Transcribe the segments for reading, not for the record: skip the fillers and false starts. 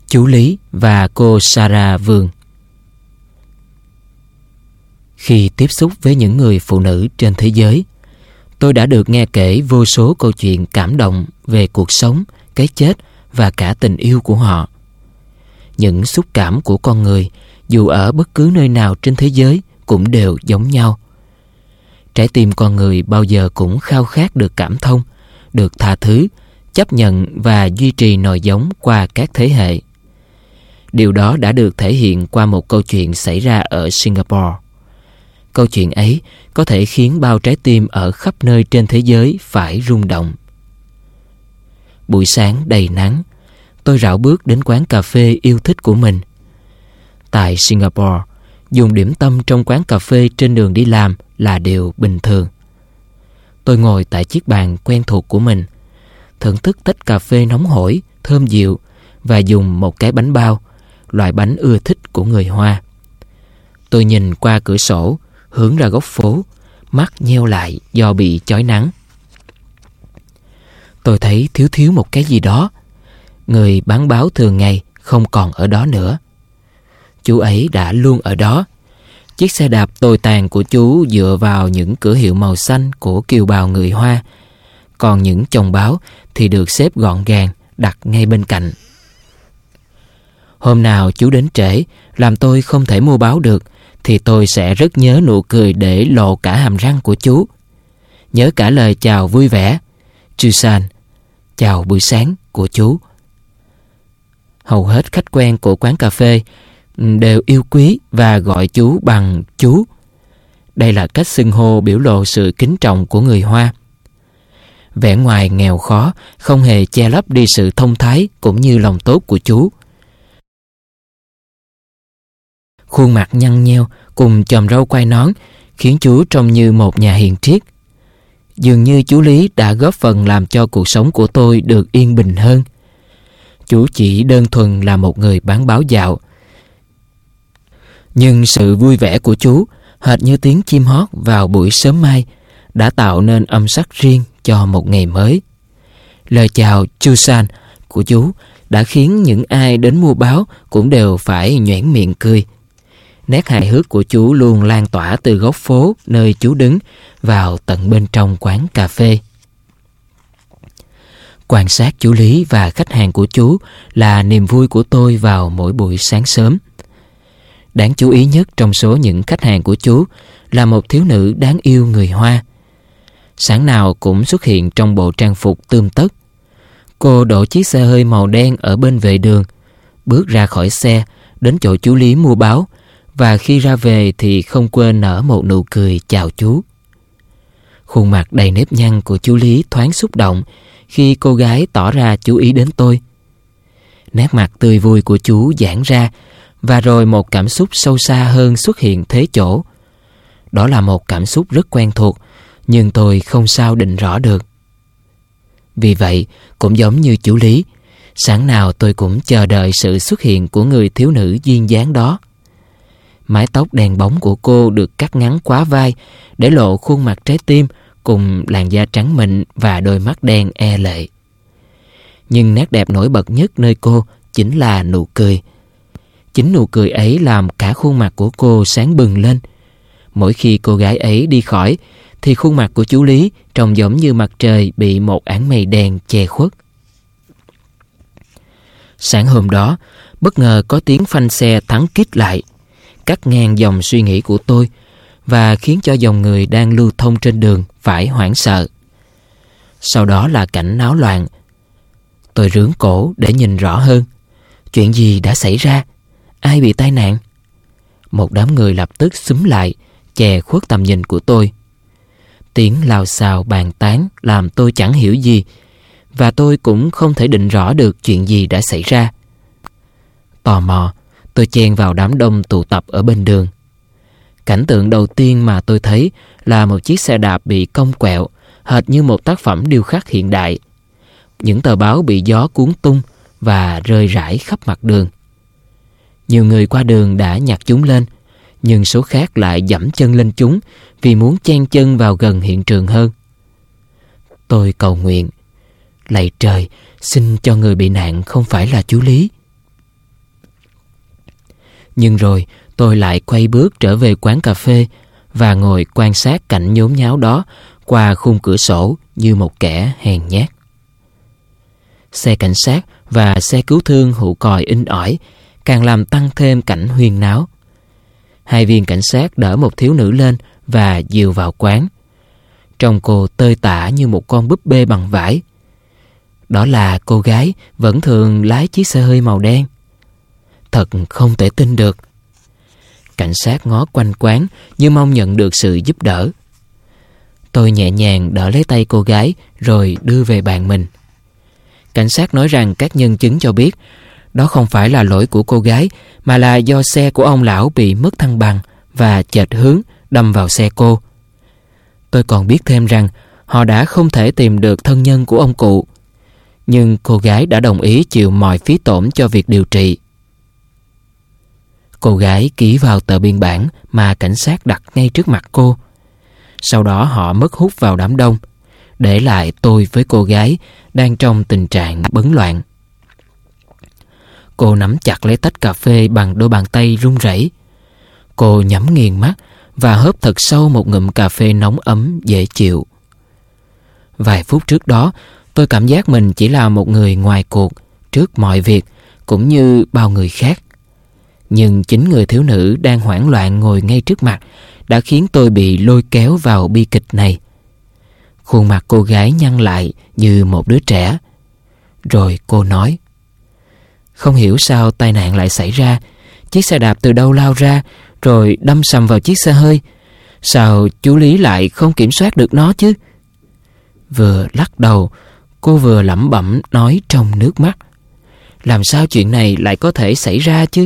Chú Lý và cô Sarah Vương. Khi tiếp xúc với những người phụ nữ trên thế giới, tôi đã được nghe kể vô số câu chuyện cảm động về cuộc sống, cái chết và cả tình yêu của họ. Những xúc cảm của con người, dù ở bất cứ nơi nào trên thế giới, cũng đều giống nhau. Trái tim con người bao giờ cũng khao khát được cảm thông, được tha thứ, chấp nhận và duy trì nòi giống qua các thế hệ. Điều đó đã được thể hiện qua một câu chuyện xảy ra ở Singapore. Câu chuyện ấy có thể khiến bao trái tim ở khắp nơi trên thế giới phải rung động. Buổi sáng đầy nắng, tôi rảo bước đến quán cà phê yêu thích của mình. Tại Singapore, dùng điểm tâm trong quán cà phê trên đường đi làm là điều bình thường. Tôi ngồi tại chiếc bàn quen thuộc của mình, thưởng thức tách cà phê nóng hổi, thơm dịu và dùng một cái bánh bao, loại bánh ưa thích của người Hoa. Tôi nhìn qua cửa sổ, hướng ra góc phố, mắt nheo lại do bị chói nắng. Tôi thấy thiếu một cái gì đó. Người bán báo thường ngày không còn ở đó nữa. Chú ấy đã luôn ở đó. Chiếc xe đạp tồi tàn của chú dựa vào những cửa hiệu màu xanh của kiều bào người Hoa, còn những chồng báo thì được xếp gọn gàng đặt ngay bên cạnh. Hôm nào chú đến trễ làm tôi không thể mua báo được, thì tôi sẽ rất nhớ nụ cười để lộ cả hàm răng của chú. Nhớ cả lời chào vui vẻ, Chusan, chào buổi sáng của chú. Hầu hết khách quen của quán cà phê đều yêu quý và gọi chú bằng chú. Đây là cách xưng hô biểu lộ sự kính trọng của người Hoa. Vẻ ngoài nghèo khó không hề che lấp đi sự thông thái cũng như lòng tốt của chú. Khuôn mặt nhăn nheo cùng chòm râu quai nón khiến chú trông như một nhà hiền triết. Dường như chú Lý đã góp phần làm cho cuộc sống của tôi được yên bình hơn. Chú chỉ đơn thuần là một người bán báo dạo, nhưng sự vui vẻ của chú, hệt như tiếng chim hót vào buổi sớm mai, đã tạo nên âm sắc riêng cho một ngày mới. Lời chào Chusan của chú đã khiến những ai đến mua báo cũng đều phải nhoẻn miệng cười. Nét hài hước của chú luôn lan tỏa từ góc phố nơi chú đứng vào tận bên trong quán cà phê. Quan sát chú Lý và khách hàng của chú là niềm vui của tôi vào mỗi buổi sáng sớm. Đáng chú ý nhất trong số những khách hàng của chú là một thiếu nữ đáng yêu người Hoa. Sáng nào cũng xuất hiện trong bộ trang phục tươm tất. Cô đổ chiếc xe hơi màu đen ở bên vệ đường, bước ra khỏi xe đến chỗ chú Lý mua báo, và khi ra về thì không quên nở một nụ cười chào chú. Khuôn mặt đầy nếp nhăn của chú Lý thoáng xúc động khi cô gái tỏ ra chú ý đến tôi. Nét mặt tươi vui của chú giãn ra, và rồi một cảm xúc sâu xa hơn xuất hiện thế chỗ. Đó là một cảm xúc rất quen thuộc, nhưng tôi không sao định rõ được. Vì vậy, cũng giống như chú Lý, sáng nào tôi cũng chờ đợi sự xuất hiện của người thiếu nữ duyên dáng đó. Mái tóc đen bóng của cô được cắt ngắn quá vai để lộ khuôn mặt trái tim cùng làn da trắng mịn và đôi mắt đen e lệ. Nhưng nét đẹp nổi bật nhất nơi cô chính là nụ cười. Chính nụ cười ấy làm cả khuôn mặt của cô sáng bừng lên. Mỗi khi cô gái ấy đi khỏi thì khuôn mặt của chú Lý trông giống như mặt trời bị một áng mây đen che khuất. Sáng hôm đó, bất ngờ có tiếng phanh xe thắng kít lại, cắt ngang dòng suy nghĩ của tôi và khiến cho dòng người đang lưu thông trên đường phải hoảng sợ. Sau đó là cảnh náo loạn. Tôi rướn cổ để nhìn rõ hơn. Chuyện gì đã xảy ra? Ai bị tai nạn? Một đám người lập tức xúm lại, che khuất tầm nhìn của tôi. Tiếng lào xào bàn tán làm tôi chẳng hiểu gì, và tôi cũng không thể định rõ được chuyện gì đã xảy ra. Tò mò, tôi chen vào đám đông tụ tập ở bên đường. Cảnh tượng đầu tiên mà tôi thấy là một chiếc xe đạp bị cong quẹo, hệt như một tác phẩm điêu khắc hiện đại. Những tờ báo bị gió cuốn tung và rơi rải khắp mặt đường. Nhiều người qua đường đã nhặt chúng lên, nhưng số khác lại giẫm chân lên chúng vì muốn chen chân vào gần hiện trường hơn. Tôi cầu nguyện, lạy trời, xin cho người bị nạn không phải là chú Lý. Nhưng rồi tôi lại quay bước trở về quán cà phê và ngồi quan sát cảnh nhốn nháo đó qua khung cửa sổ như một kẻ hèn nhát. Xe cảnh sát và xe cứu thương hụ còi inh ỏi càng làm tăng thêm cảnh huyên náo. 2 viên cảnh sát đỡ một thiếu nữ lên và dìu vào quán. Trông cô tơi tả như một con búp bê bằng vải. Đó là cô gái vẫn thường lái chiếc xe hơi màu đen. Thật không thể tin được. Cảnh sát ngó quanh quán như mong nhận được sự giúp đỡ. Tôi nhẹ nhàng đỡ lấy tay cô gái rồi đưa về bàn mình. Cảnh sát nói rằng các nhân chứng cho biết đó không phải là lỗi của cô gái, mà là do xe của ông lão bị mất thăng bằng và chệch hướng đâm vào xe cô. Tôi còn biết thêm rằng họ đã không thể tìm được thân nhân của ông cụ, nhưng cô gái đã đồng ý chịu mọi phí tổn cho việc điều trị. Cô gái ký vào tờ biên bản mà cảnh sát đặt ngay trước mặt cô. Sau đó họ mất hút vào đám đông, để lại tôi với cô gái đang trong tình trạng bấn loạn. Cô nắm chặt lấy tách cà phê bằng đôi bàn tay run rẩy. Cô nhắm nghiền mắt và hớp thật sâu một ngụm cà phê nóng ấm dễ chịu. Vài phút trước đó, tôi cảm giác mình chỉ là một người ngoài cuộc trước mọi việc, cũng như bao người khác. Nhưng chính người thiếu nữ đang hoảng loạn ngồi ngay trước mặt đã khiến tôi bị lôi kéo vào bi kịch này. Khuôn mặt cô gái nhăn lại như một đứa trẻ. Rồi cô nói: "Không hiểu sao tai nạn lại xảy ra. Chiếc xe đạp từ đâu lao ra rồi đâm sầm vào chiếc xe hơi. Sao chú Lý lại không kiểm soát được nó chứ?" Vừa lắc đầu, cô vừa lẩm bẩm nói trong nước mắt: "Làm sao chuyện này lại có thể xảy ra chứ?"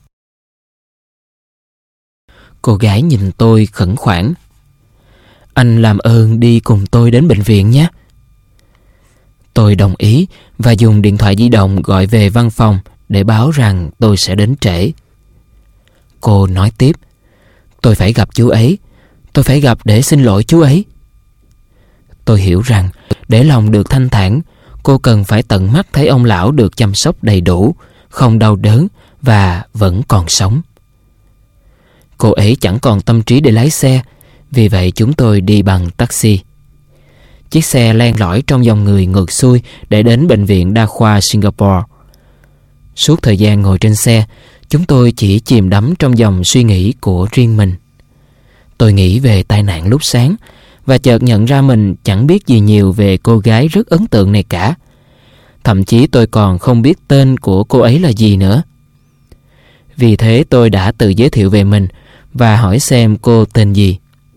Cô gái nhìn tôi khẩn khoản: "Anh làm ơn đi cùng tôi đến bệnh viện nhé." Tôi đồng ý và dùng điện thoại di động gọi về văn phòng để báo rằng tôi sẽ đến trễ. Cô nói tiếp: "Tôi phải gặp chú ấy. Tôi phải gặp để xin lỗi chú ấy." Tôi hiểu rằng để lòng được thanh thản, cô cần phải tận mắt thấy ông lão được chăm sóc đầy đủ, không đau đớn và vẫn còn sống. Cô ấy chẳng còn tâm trí để lái xe, vì vậy chúng tôi đi bằng taxi. Chiếc xe len lỏi trong dòng người ngược xuôi để đến bệnh viện đa khoa Singapore. Suốt thời gian ngồi trên xe, chúng tôi chỉ chìm đắm trong dòng suy nghĩ của riêng mình. Tôi nghĩ về tai nạn lúc sáng và chợt nhận ra mình chẳng biết gì nhiều về cô gái rất ấn tượng này cả. Thậm chí tôi còn không biết tên của cô ấy là gì nữa. Vì thế tôi đã tự giới thiệu về mình và hỏi xem cô tên gì.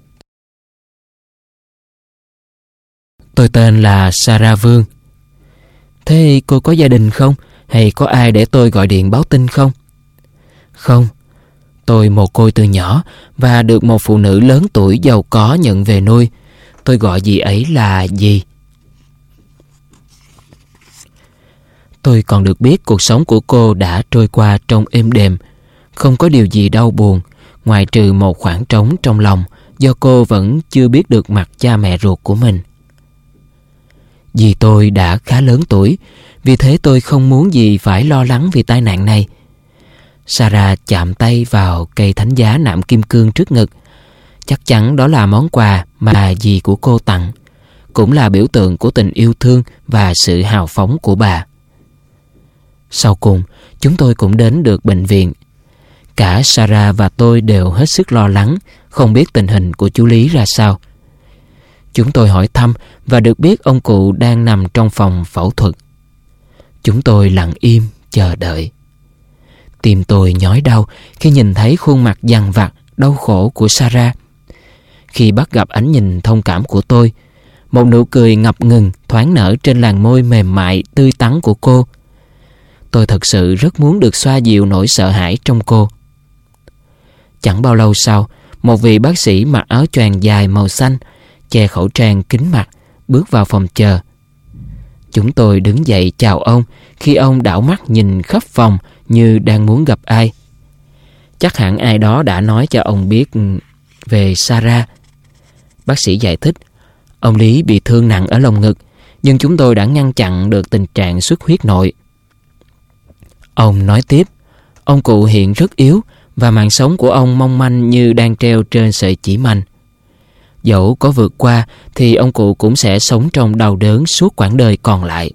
"Tôi tên là Sarah Vương." "Thế cô có gia đình không? Hay có ai để tôi gọi điện báo tin không?" "Không. Tôi mồ côi từ nhỏ và được một phụ nữ lớn tuổi giàu có nhận về nuôi. Tôi gọi dì ấy là dì." Tôi còn được biết cuộc sống của cô đã trôi qua trong êm đềm, không có điều gì đau buồn, ngoại trừ một khoảng trống trong lòng do cô vẫn chưa biết được mặt cha mẹ ruột của mình. Dì tôi đã khá lớn tuổi, vì thế tôi không muốn dì phải lo lắng vì tai nạn này. Sarah chạm tay vào cây thánh giá nạm kim cương trước ngực. Chắc chắn đó là món quà mà dì của cô tặng, cũng là biểu tượng của tình yêu thương và sự hào phóng của bà. Sau cùng, chúng tôi cũng đến được bệnh viện. Cả Sarah và tôi đều hết sức lo lắng, không biết tình hình của chú Lý ra sao. Chúng tôi hỏi thăm và được biết ông cụ đang nằm trong phòng phẫu thuật. Chúng tôi lặng im chờ đợi. Tim tôi nhói đau khi nhìn thấy khuôn mặt dằn vặt, đau khổ của Sarah. Khi bắt gặp ánh nhìn thông cảm của tôi, một nụ cười ngập ngừng thoáng nở trên làn môi mềm mại tươi tắn của cô. Tôi thật sự rất muốn được xoa dịu nỗi sợ hãi trong cô. Chẳng bao lâu sau, một vị bác sĩ mặc áo choàng dài màu xanh, che khẩu trang kín mặt, bước vào phòng chờ. Chúng tôi đứng dậy chào ông khi ông đảo mắt nhìn khắp phòng như đang muốn gặp ai. Chắc hẳn ai đó đã nói cho ông biết về Sarah. Bác sĩ giải thích, ông Lý bị thương nặng ở lồng ngực, nhưng chúng tôi đã ngăn chặn được tình trạng xuất huyết nội. Ông nói tiếp, ông cụ hiện rất yếu và mạng sống của ông mong manh như đang treo trên sợi chỉ manh. Dẫu có vượt qua thì ông cụ cũng sẽ sống trong đau đớn suốt quãng đời còn lại.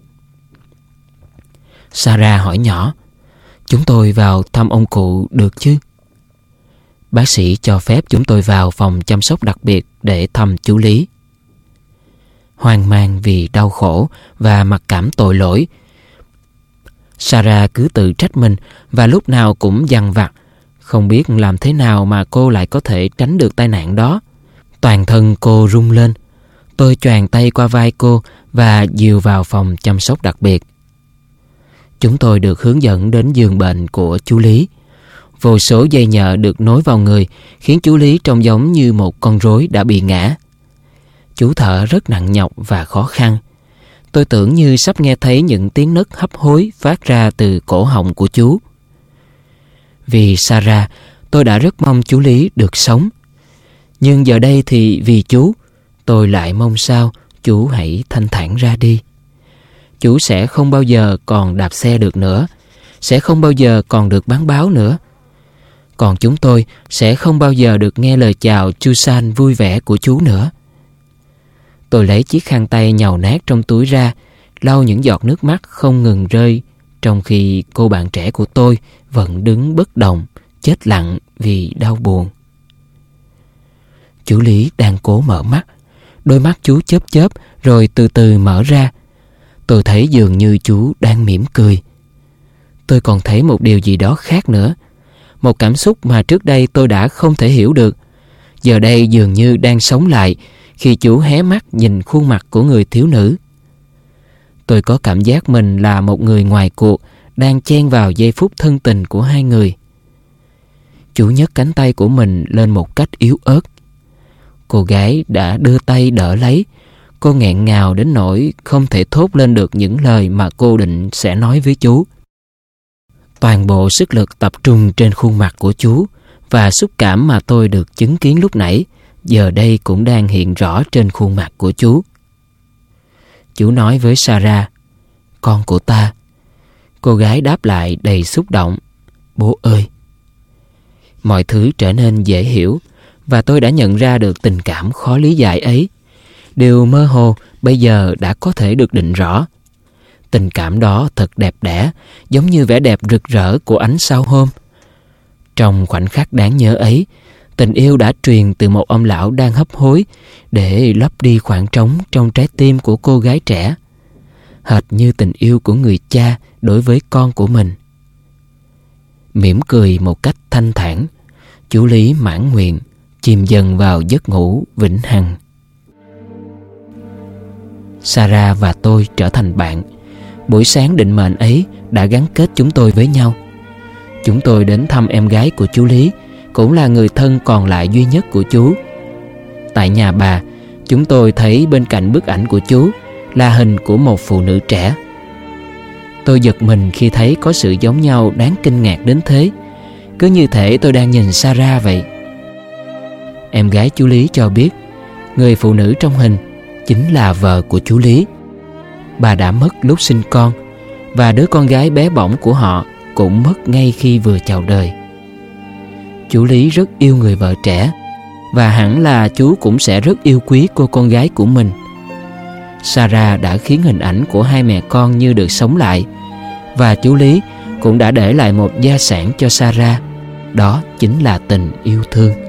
Sarah hỏi nhỏ: "Chúng tôi vào thăm ông cụ được chứ?" Bác sĩ cho phép chúng tôi vào phòng chăm sóc đặc biệt để thăm chú Lý. Hoang mang vì đau khổ và mặc cảm tội lỗi, Sarah cứ tự trách mình và lúc nào cũng dằn vặt, không biết làm thế nào mà cô lại có thể tránh được tai nạn đó. Toàn thân cô rung lên. Tôi choàng tay qua vai cô và dìu vào phòng chăm sóc đặc biệt. Chúng tôi được hướng dẫn đến giường bệnh của chú Lý. Vô số dây nhợ được nối vào người, khiến chú Lý trông giống như một con rối đã bị ngã. Chú thở rất nặng nhọc và khó khăn. Tôi tưởng như sắp nghe thấy những tiếng nấc hấp hối phát ra từ cổ họng của chú. Vì Sarah, tôi đã rất mong chú Lý được sống. Nhưng giờ đây thì vì chú, tôi lại mong sao chú hãy thanh thản ra đi. Chú sẽ không bao giờ còn đạp xe được nữa, sẽ không bao giờ còn được bán báo nữa. Còn chúng tôi sẽ không bao giờ được nghe lời chào Chusan vui vẻ của chú nữa. Tôi lấy chiếc khăn tay nhàu nát trong túi ra, lau những giọt nước mắt không ngừng rơi, trong khi cô bạn trẻ của tôi vẫn đứng bất động, chết lặng vì đau buồn. Chú Lý đang cố mở mắt. Đôi mắt chú chớp chớp rồi từ từ mở ra. Tôi thấy dường như chú đang mỉm cười. Tôi còn thấy một điều gì đó khác nữa. Một cảm xúc mà trước đây tôi đã không thể hiểu được, giờ đây dường như đang sống lại khi chú hé mắt nhìn khuôn mặt của người thiếu nữ. Tôi có cảm giác mình là một người ngoài cuộc, đang chen vào giây phút thân tình của hai người. Chú nhấc cánh tay của mình lên một cách yếu ớt. Cô gái đã đưa tay đỡ lấy. Cô nghẹn ngào đến nỗi không thể thốt lên được những lời mà cô định sẽ nói với chú. Toàn bộ sức lực tập trung trên khuôn mặt của chú, và xúc cảm mà tôi được chứng kiến lúc nãy giờ đây cũng đang hiện rõ trên khuôn mặt của chú. Chú nói với Sarah: "Con của ta." Cô gái đáp lại đầy xúc động: "Bố ơi." Mọi thứ trở nên dễ hiểu, và tôi đã nhận ra được tình cảm khó lý giải ấy. Điều mơ hồ bây giờ đã có thể được định rõ. Tình cảm đó thật đẹp đẽ, giống như vẻ đẹp rực rỡ của ánh sao hôm. Trong khoảnh khắc đáng nhớ ấy, tình yêu đã truyền từ một ông lão đang hấp hối để lấp đi khoảng trống trong trái tim của cô gái trẻ, hệt như tình yêu của người cha đối với con của mình. Mỉm cười một cách thanh thản, chú Lý mãn nguyện chìm dần vào giấc ngủ vĩnh hằng. Sarah và tôi trở thành bạn. Buổi sáng định mệnh ấy đã gắn kết chúng tôi với nhau. Chúng tôi đến thăm em gái của chú Lý, cũng là người thân còn lại duy nhất của chú. Tại nhà bà, chúng tôi thấy bên cạnh bức ảnh của chú là hình của một phụ nữ trẻ. Tôi giật mình khi thấy có sự giống nhau đáng kinh ngạc đến thế, cứ như thể tôi đang nhìn Sarah vậy. Em gái chú Lý cho biết người phụ nữ trong hình chính là vợ của chú Lý. Bà đã mất lúc sinh con, và đứa con gái bé bỏng của họ cũng mất ngay khi vừa chào đời. Chú Lý rất yêu người vợ trẻ, và hẳn là chú cũng sẽ rất yêu quý cô con gái của mình. Sarah đã khiến hình ảnh của hai mẹ con như được sống lại, và chú Lý cũng đã để lại một gia sản cho Sarah, đó chính là tình yêu thương.